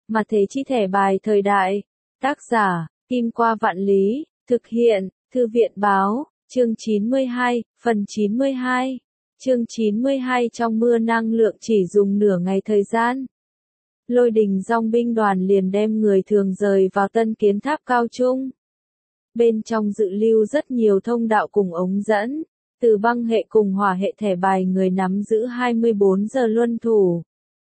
Mà thế chi thẻ bài thời đại. Tác giả, Kim Qua Vạn Lý, thực hiện, Thư viện Báo, chương 92, phần 92. Chương 92 trong mưa năng lượng chỉ dùng nửa ngày thời gian. Lôi đình dòng binh đoàn liền đem người thường rời vào Tân Kiến Tháp Cao Trung. Bên trong dự lưu rất nhiều thông đạo cùng ống dẫn, từ băng hệ cùng hỏa hệ thẻ bài người nắm giữ 24 giờ luân thủ.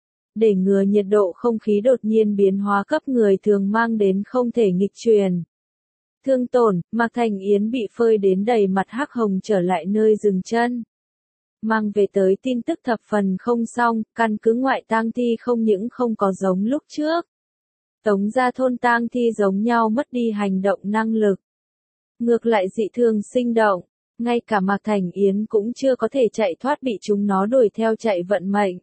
Để ngừa nhiệt độ không khí đột nhiên biến hóa cấp người thường mang đến không thể nghịch truyền. Thương tổn, Mạc Thành Yến bị phơi đến đầy mặt hắc hồng trở lại nơi dừng chân. Mang về tới tin tức thập phần không xong, căn cứ ngoại tang thi không những không có giống lúc trước. Tống gia thôn tang thi giống nhau mất đi hành động năng lực. Ngược lại dị thường sinh động, ngay cả Mạc Thành Yến cũng chưa có thể chạy thoát bị chúng nó đuổi theo chạy vận mệnh.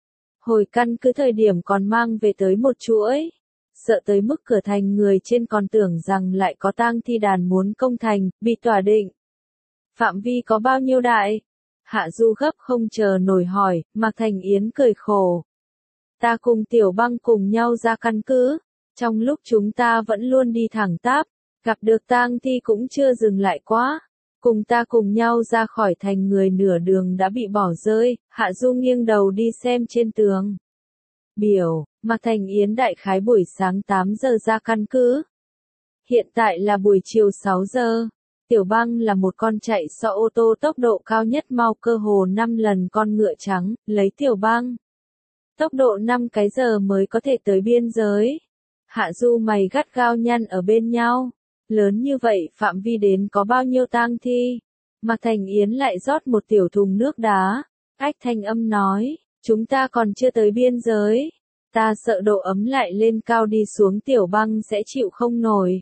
Hồi căn cứ thời điểm còn mang về tới một chuỗi. Sợ tới mức cửa thành người trên còn tưởng rằng lại có tang thi đàn muốn công thành, bị tỏa định. Phạm vi có bao nhiêu đại? Hạ Du gấp không chờ nổi hỏi, Mạc Thành Yến cười khổ. Ta cùng Tiểu Băng cùng nhau ra căn cứ, trong lúc chúng ta vẫn luôn đi thẳng tắp, gặp được tang thi cũng chưa dừng lại quá. Cùng ta cùng nhau ra khỏi thành người nửa đường đã bị bỏ rơi, Hạ Du nghiêng đầu đi xem trên tường. Biểu, Mạc Thành Yến đại khái buổi sáng 8 giờ ra căn cứ. Hiện tại là buổi chiều 6 giờ. Tiểu Băng là một con chạy so ô tô tốc độ cao nhất mau cơ hồ 5 lần con ngựa trắng, lấy Tiểu Băng. Tốc độ 5 cái giờ mới có thể tới biên giới. Hạ Du mày gắt gao nhăn ở bên nhau. Lớn như vậy phạm vi đến có bao nhiêu tang thi. Mạc Thành Yến lại rót một tiểu thùng nước đá. Ách thanh âm nói, chúng ta còn chưa tới biên giới. Ta sợ độ ấm lại lên cao đi xuống Tiểu Băng sẽ chịu không nổi.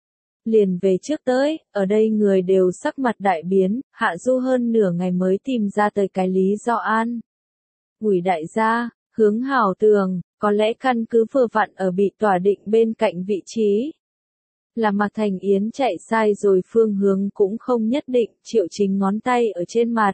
Liền về trước tới, ở đây người đều sắc mặt đại biến, Hạ Du hơn nửa ngày mới tìm ra tới cái lý do an. Ủi đại gia, hướng hảo tường, có lẽ căn cứ vừa vặn ở bị tỏa định bên cạnh vị trí. Là Mạc Thành Yến chạy sai rồi phương hướng cũng không nhất định, Triệu Chính ngón tay ở trên mặt.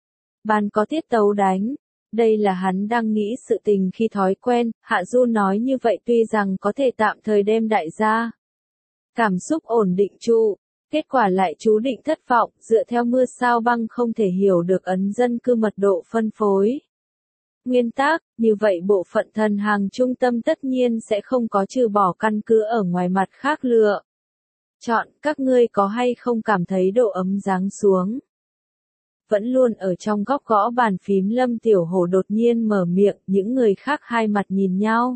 Bàn có tiết tấu đánh. Đây là hắn đang nghĩ sự tình khi thói quen, Hạ Du nói như vậy tuy rằng có thể tạm thời đem đại gia. Cảm xúc ổn định trụ, kết quả lại chú định thất vọng, dựa theo mưa sao băng không thể hiểu được ấn dân cư mật độ phân phối. Nguyên tắc, như vậy bộ phận thần hàng trung tâm tất nhiên sẽ không có trừ bỏ căn cứ ở ngoài mặt khác lựa. Chọn, các ngươi có hay không cảm thấy độ ấm giáng xuống? Vẫn luôn ở trong góc gõ bàn phím Lâm Tiểu Hổ đột nhiên mở miệng, những người khác hai mặt nhìn nhau.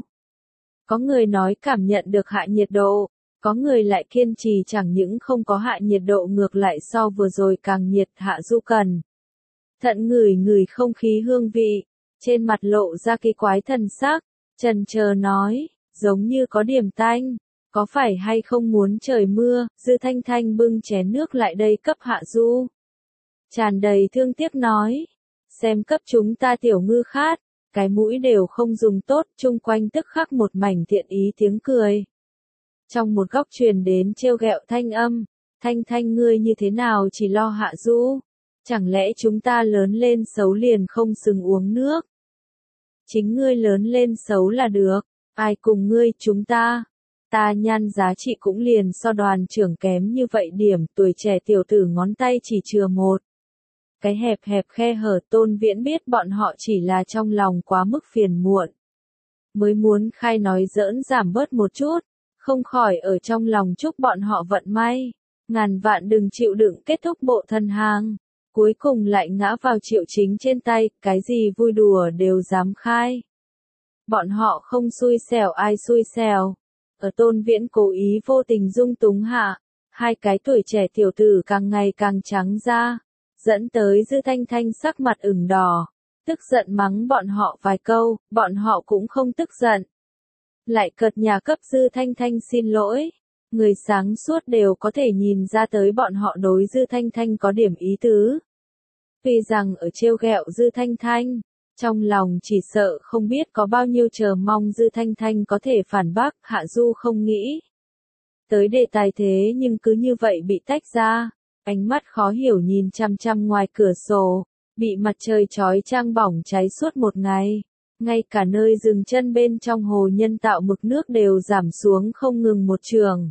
Có người nói cảm nhận được hạ nhiệt độ, có người lại kiên trì chẳng những không có hạ nhiệt độ ngược lại so vừa rồi càng nhiệt. Hạ Du cần thận ngửi ngửi không khí hương vị, trên mặt lộ ra kỳ quái thần sắc, chần chờ nói, giống như có điểm tanh, có phải hay không muốn trời mưa? Dư Thanh Thanh bưng chén nước lại đây cấp Hạ Du. Tràn đầy thương tiếc nói, xem cấp chúng ta tiểu ngư khát, cái mũi đều không dùng tốt, chung quanh tức khắc một mảnh thiện ý tiếng cười. Trong một góc truyền đến trêu ghẹo thanh âm, Thanh Thanh ngươi như thế nào chỉ lo Hạ Du, chẳng lẽ chúng ta lớn lên xấu liền không xứng uống nước? Chính ngươi lớn lên xấu là được, ai cùng ngươi chúng ta? Ta nhan giá trị cũng liền so đoàn trưởng kém như vậy điểm, tuổi trẻ tiểu tử ngón tay chỉ chừa một. Cái hẹp hẹp khe hở. Tôn Viễn biết bọn họ chỉ là trong lòng quá mức phiền muộn. Mới muốn khai nói giỡn giảm bớt một chút, không khỏi ở trong lòng chúc bọn họ vận may. Ngàn vạn đừng chịu đựng kết thúc bộ thần hàng. Cuối cùng lại ngã vào Triệu Chính trên tay, cái gì vui đùa đều dám khai. Bọn họ không xui xẻo ai xui xẻo. Ở Tôn Viễn cố ý vô tình dung túng hạ, hai cái tuổi trẻ tiểu tử càng ngày càng trắng ra, dẫn tới Dư Thanh Thanh sắc mặt ửng đỏ, tức giận mắng bọn họ vài câu, bọn họ cũng không tức giận. Lại cợt nhà cấp Dư Thanh Thanh xin lỗi, người sáng suốt đều có thể nhìn ra tới bọn họ đối Dư Thanh Thanh có điểm ý tứ. Tuy rằng ở trêu ghẹo Dư Thanh Thanh, trong lòng chỉ sợ không biết có bao nhiêu chờ mong Dư Thanh Thanh có thể phản bác. Hạ Du không nghĩ tới đề tài thế nhưng cứ như vậy bị tách ra, ánh mắt khó hiểu nhìn chăm chăm ngoài cửa sổ, bị mặt trời chói chang bỏng cháy suốt một ngày. Ngay cả nơi dừng chân bên trong hồ nhân tạo mực nước đều giảm xuống không ngừng một trường.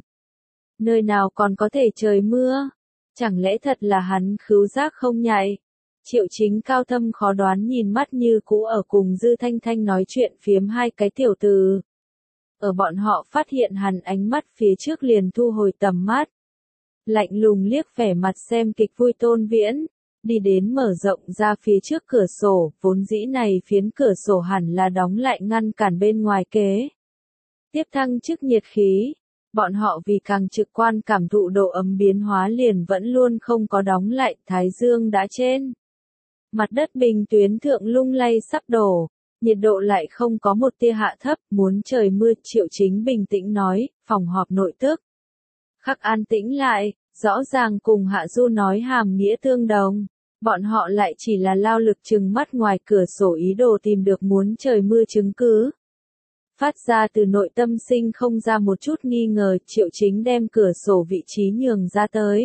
Nơi nào còn có thể trời mưa? Chẳng lẽ thật là hắn khứu giác không nhạy? Triệu Chính cao thâm khó đoán nhìn mắt như cũ ở cùng Dư Thanh Thanh nói chuyện phiếm hai cái tiểu từ. Ở bọn họ phát hiện hắn ánh mắt phía trước liền thu hồi tầm mắt. Lạnh lùng liếc vẻ mặt xem kịch vui Tôn Viễn, đi đến mở rộng ra phía trước cửa sổ, vốn dĩ này phiến cửa sổ hẳn là đóng lại ngăn cản bên ngoài kế. Tiếp thăng chức nhiệt khí, bọn họ vì càng trực quan cảm thụ độ ấm biến hóa liền vẫn luôn không có đóng lại, thái dương đã trên. Mặt đất bình tuyến thượng lung lay sắp đổ, nhiệt độ lại không có một tia hạ thấp, muốn trời mưa, Triệu Chính bình tĩnh nói, phòng họp nội tức. Khắc an tĩnh lại, rõ ràng cùng Hạ Du nói hàm nghĩa tương đồng, bọn họ lại chỉ là lao lực trừng mắt ngoài cửa sổ ý đồ tìm được muốn trời mưa chứng cứ. Phát ra từ nội tâm sinh không ra một chút nghi ngờ, Triệu Chính đem cửa sổ vị trí nhường ra tới.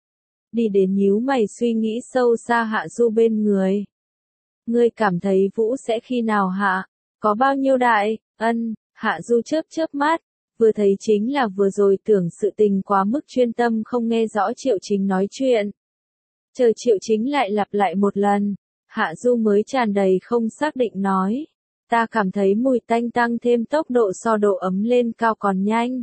Đi đến nhíu mày suy nghĩ sâu xa Hạ Du bên người. Ngươi cảm thấy Vũ sẽ khi nào hạ? Có bao nhiêu đại? Ân, Hạ Du chớp chớp mắt, vừa thấy chính là vừa rồi tưởng sự tình quá mức chuyên tâm không nghe rõ Triệu Chính nói chuyện. Chờ Triệu Chính lại lặp lại một lần, Hạ Du mới tràn đầy không xác định nói. Ta cảm thấy mùi tanh tăng thêm tốc độ so độ ấm lên cao còn nhanh.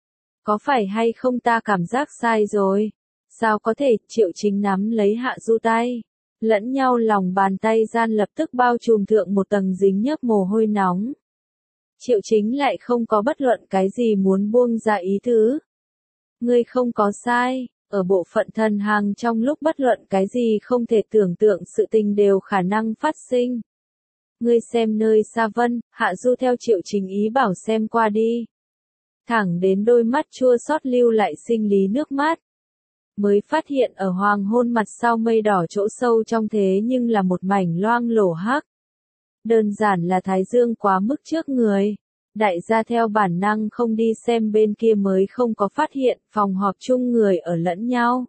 Có phải hay không ta cảm giác sai rồi? Sao có thể? Triệu Chính nắm lấy Hạ Du tay. Lẫn nhau lòng bàn tay gian lập tức bao trùm thượng một tầng dính nhớp mồ hôi nóng. Triệu Chính lại không có bất luận cái gì muốn buông ra ý tứ. Ngươi không có sai, ở bộ phận thần hàng trong lúc bất luận cái gì không thể tưởng tượng sự tình đều khả năng phát sinh. Ngươi xem nơi xa vân, Hạ Du theo Triệu Chính ý bảo xem qua đi. Thẳng đến đôi mắt chua xót lưu lại sinh lý nước mắt. Mới phát hiện ở hoàng hôn mặt sau mây đỏ chỗ sâu trong thế nhưng là một mảnh loang lổ hắc. Đơn giản là thái dương quá mức trước người. Đại gia theo bản năng không đi xem bên kia mới không có phát hiện phòng họp chung người ở lẫn nhau.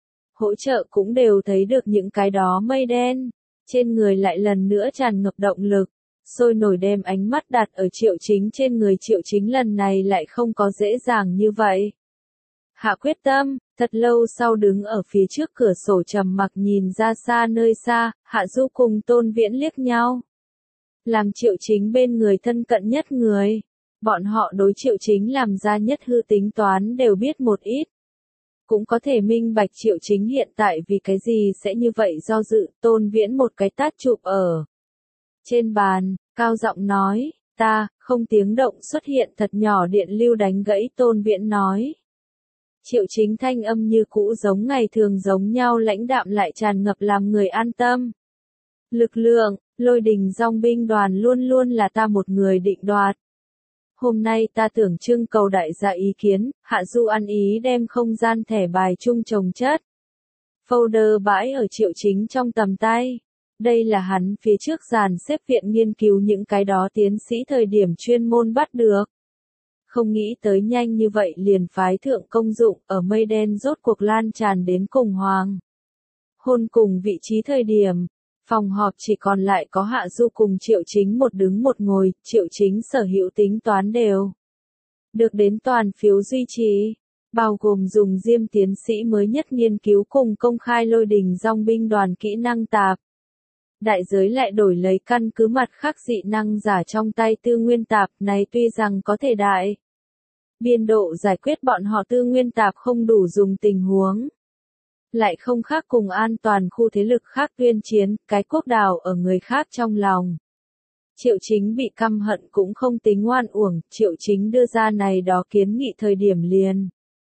Hỗ trợ cũng đều thấy được những cái đó mây đen. Trên người lại lần nữa tràn ngập động lực. Sôi nổi đem ánh mắt đặt ở Triệu Chính trên người. Triệu Chính lần này lại không có dễ dàng như vậy. Hạ quyết tâm, thật lâu sau đứng ở phía trước cửa sổ trầm mặc nhìn ra xa nơi xa, Hạ Du cùng Tôn Viễn liếc nhau. Làm Triệu Chính bên người thân cận nhất người. Bọn họ đối Triệu Chính làm ra nhất hư tính toán đều biết một ít. Cũng có thể minh bạch Triệu Chính hiện tại vì cái gì sẽ như vậy do dự. Tôn Viễn một cái tát chụp ở trên bàn, cao giọng nói, ta, không tiếng động xuất hiện thật nhỏ điện lưu đánh gãy Tôn Viễn nói. Triệu Chính thanh âm như cũ giống ngày thường giống nhau lãnh đạm lại tràn ngập làm người an tâm. Lực lượng, Lôi Đình Dòng binh đoàn luôn luôn là ta một người định đoạt. Hôm nay ta tưởng trưng cầu đại gia ý kiến, Hạ Du ăn ý đem không gian thẻ bài chung chồng chất. Folder bãi ở Triệu Chính trong tầm tay. Đây là hắn phía trước dàn xếp viện nghiên cứu những cái đó tiến sĩ thời điểm chuyên môn bắt được. Không nghĩ tới nhanh như vậy liền phái thượng công dụng ở mây đen rốt cuộc lan tràn đến cùng hoàng. Hôn cùng vị trí thời điểm, phòng họp chỉ còn lại có Hạ Du cùng Triệu Chính một đứng một ngồi, Triệu Chính sở hữu tính toán đều được đến toàn phiếu duy trì, bao gồm dùng Diêm tiến sĩ mới nhất nghiên cứu cùng công khai Lôi Đình Dòng binh đoàn kỹ năng tạp. Đại giới lại đổi lấy căn cứ mặt khác dị năng giả trong tay tư nguyên tạp này tuy rằng có thể đại biên độ giải quyết bọn họ tư nguyên tạp không đủ dùng tình huống. Lại không khác cùng an toàn khu thế lực khác tuyên chiến, cái quốc đảo ở người khác trong lòng. Triệu Chính bị căm hận cũng không tính oan uổng, Triệu Chính đưa ra này đó kiến nghị thời điểm liền.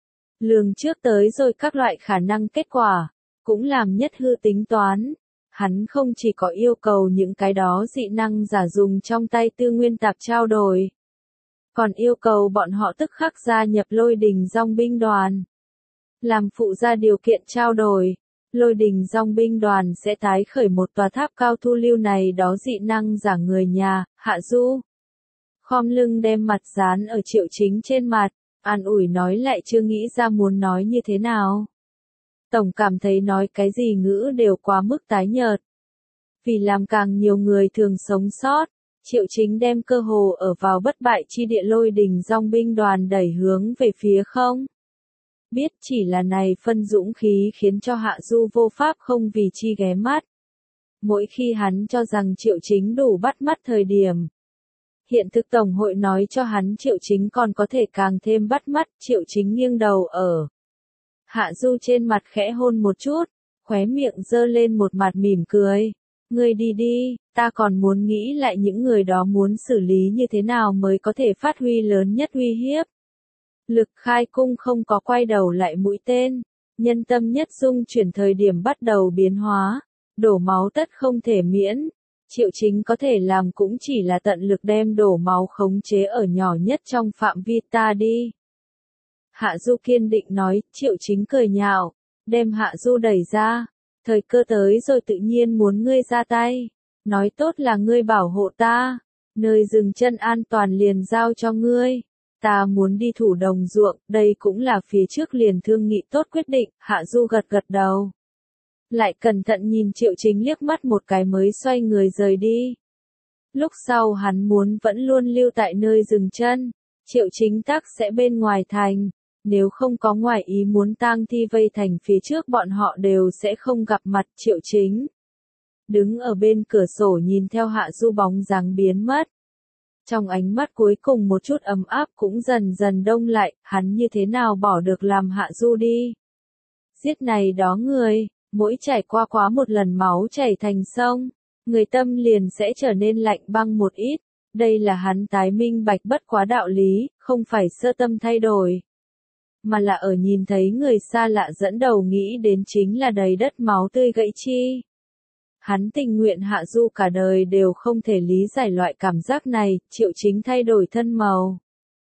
Lường trước tới rồi các loại khả năng kết quả, cũng làm nhất hư tính toán. Hắn không chỉ có yêu cầu những cái đó dị năng giả dùng trong tay tư nguyên tạp trao đổi, còn yêu cầu bọn họ tức khắc gia nhập Lôi Đình Dòng binh đoàn. Làm phụ ra điều kiện trao đổi, Lôi Đình Dòng binh đoàn sẽ tái khởi một tòa tháp cao thu lưu này đó dị năng giả người nhà, Hạ Du. Khom lưng đem mặt dán ở Triệu Chính trên mặt, an ủi nói lại chưa nghĩ ra muốn nói như thế nào. Tổng cảm thấy nói cái gì ngữ đều quá mức tái nhợt. Vì làm càng nhiều người thường sống sót, Triệu Chính đem cơ hồ ở vào bất bại chi địa Lôi Đình Dòng binh đoàn đẩy hướng về phía không. Biết chỉ là này phân dũng khí khiến cho Hạ Du vô pháp không vì chi ghé mắt. Mỗi khi hắn cho rằng Triệu Chính đủ bắt mắt thời điểm. Hiện thực Tổng hội nói cho hắn Triệu Chính còn có thể càng thêm bắt mắt, Triệu Chính nghiêng đầu ở. Hạ Du trên mặt khẽ hôn một chút, khóe miệng giơ lên một mặt mỉm cười. Ngươi đi đi, ta còn muốn nghĩ lại những người đó muốn xử lý như thế nào mới có thể phát huy lớn nhất uy hiếp. Lực khai cung không có quay đầu lại mũi tên, nhân tâm nhất dung chuyển thời điểm bắt đầu biến hóa, đổ máu tất không thể miễn. Triệu Chính có thể làm cũng chỉ là tận lực đem đổ máu khống chế ở nhỏ nhất trong phạm vi ta đi. Hạ Du kiên định nói, Triệu Chính cười nhạo, đem Hạ Du đẩy ra. Thời cơ tới rồi tự nhiên muốn ngươi ra tay. Nói tốt là ngươi bảo hộ ta. Nơi dừng chân an toàn liền giao cho ngươi. Ta muốn đi thủ đồng ruộng, đây cũng là phía trước liền thương nghị tốt quyết định. Hạ Du gật gật đầu. Lại cẩn thận nhìn Triệu Chính liếc mắt một cái mới xoay người rời đi. Lúc sau hắn muốn vẫn luôn lưu tại nơi dừng chân. Triệu Chính tắc sẽ bên ngoài thành. Nếu không có ngoài ý muốn tang thi vây thành phía trước bọn họ đều sẽ không gặp mặt Triệu Chính. Đứng ở bên cửa sổ nhìn theo Hạ Du bóng dáng biến mất. Trong ánh mắt cuối cùng một chút ấm áp cũng dần dần đông lại, hắn như thế nào bỏ được làm Hạ Du đi. Giết này đó người, mỗi trải qua quá một lần máu chảy thành sông, người tâm liền sẽ trở nên lạnh băng một ít. Đây là hắn tái minh bạch bất quá đạo lý, không phải sơ tâm thay đổi. Mà là ở nhìn thấy người xa lạ dẫn đầu nghĩ đến chính là đầy đất máu tươi gãy chi. Hắn tình nguyện Hạ Du cả đời đều không thể lý giải loại cảm giác này, Triệu Chính thay đổi thân màu.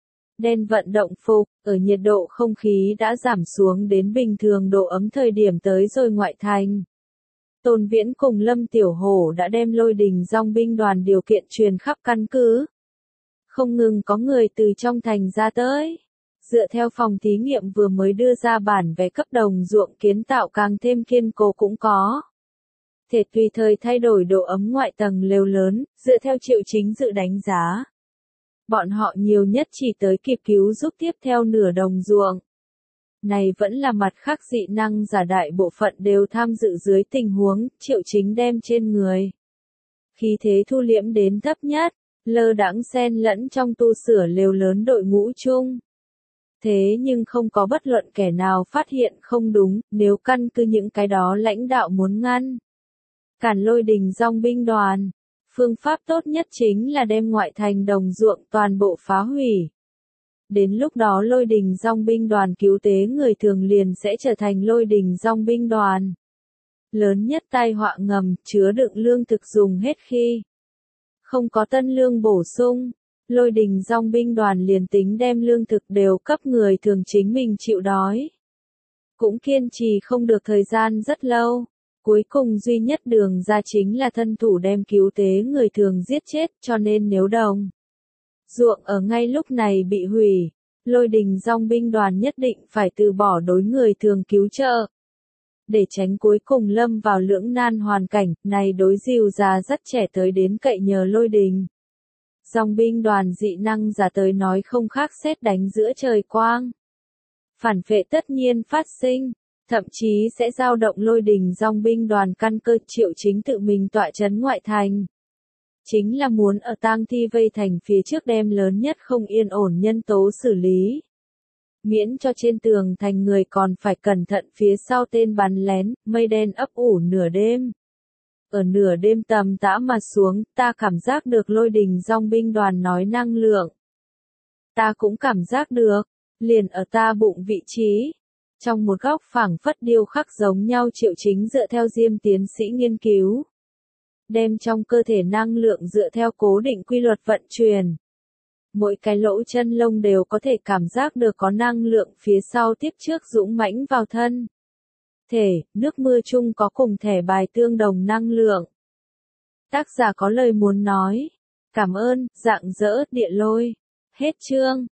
Đen vận động phục, ở nhiệt độ không khí đã giảm xuống đến bình thường độ ấm thời điểm tới rồi ngoại thành. Tôn Viễn cùng Lâm Tiểu Hổ đã đem Lôi Đình Dòng binh đoàn điều kiện truyền khắp căn cứ. Không ngừng có người từ trong thành ra tới. Dựa theo phòng thí nghiệm vừa mới đưa ra bản vẽ cấp đồng ruộng kiến tạo càng thêm kiên cố cũng có. Thể tùy thời thay đổi độ ấm ngoại tầng lều lớn, dựa theo Triệu Chính dự đánh giá. Bọn họ nhiều nhất chỉ tới kịp cứu giúp tiếp theo nửa đồng ruộng. Này vẫn là mặt khác dị năng giả đại bộ phận đều tham dự dưới tình huống, Triệu Chính đem trên người. Khí thế thu liễm đến thấp nhất, lơ đãng xen lẫn trong tu sửa lều lớn đội ngũ chung. Thế nhưng không có bất luận kẻ nào phát hiện không đúng, nếu căn cứ những cái đó lãnh đạo muốn ngăn. Cản Lôi Đình Dòng binh đoàn. Phương pháp tốt nhất chính là đem ngoại thành đồng ruộng toàn bộ phá hủy. Đến lúc đó Lôi Đình Dòng binh đoàn cứu tế người thường liền sẽ trở thành Lôi Đình Dòng binh đoàn. Lớn nhất tai họa ngầm, chứa đựng lương thực dùng hết khi. Không có tân lương bổ sung. Lôi Đình Dòng binh đoàn liền tính đem lương thực đều cấp người thường chính mình chịu đói. Cũng kiên trì không được thời gian rất lâu. Cuối cùng duy nhất đường ra chính là thân thủ đem cứu tế người thường giết chết, cho nên nếu đồng ruộng ở ngay lúc này bị hủy, Lôi Đình Dòng binh đoàn nhất định phải từ bỏ đối người thường cứu trợ. Để tránh cuối cùng lâm vào lưỡng nan hoàn cảnh, này đối dìu già rất trẻ tới đến cậy nhờ Lôi Đình Dòng binh đoàn dị năng giả tới nói không khác sét đánh giữa trời quang. Phản vệ tất nhiên phát sinh. Thậm chí sẽ dao động Lôi Đình Dòng binh đoàn căn cơ. Triệu Chính tự mình tọa trấn ngoại thành. Chính là muốn ở tang thi vây thành phía trước đem lớn nhất không yên ổn nhân tố xử lý. Miễn cho trên tường thành người còn phải cẩn thận phía sau tên bắn lén, mây đen ấp ủ nửa đêm. Ở nửa đêm tầm tã mà xuống, ta cảm giác được Lôi Đình Dòng binh đoàn nói năng lượng. Ta cũng cảm giác được, liền ở ta bụng vị trí. Trong một góc phảng phất điêu khắc giống nhau Triệu Chính dựa theo Diêm tiến sĩ nghiên cứu. Đem trong cơ thể năng lượng dựa theo cố định quy luật vận chuyển. Mỗi cái lỗ chân lông đều có thể cảm giác được có năng lượng phía sau tiếp trước dũng mãnh vào thân. Thể, nước mưa chung có cùng thẻ bài tương đồng năng lượng. Tác giả có lời muốn nói. Cảm ơn, rạng rỡ, địa lôi. Hết chương.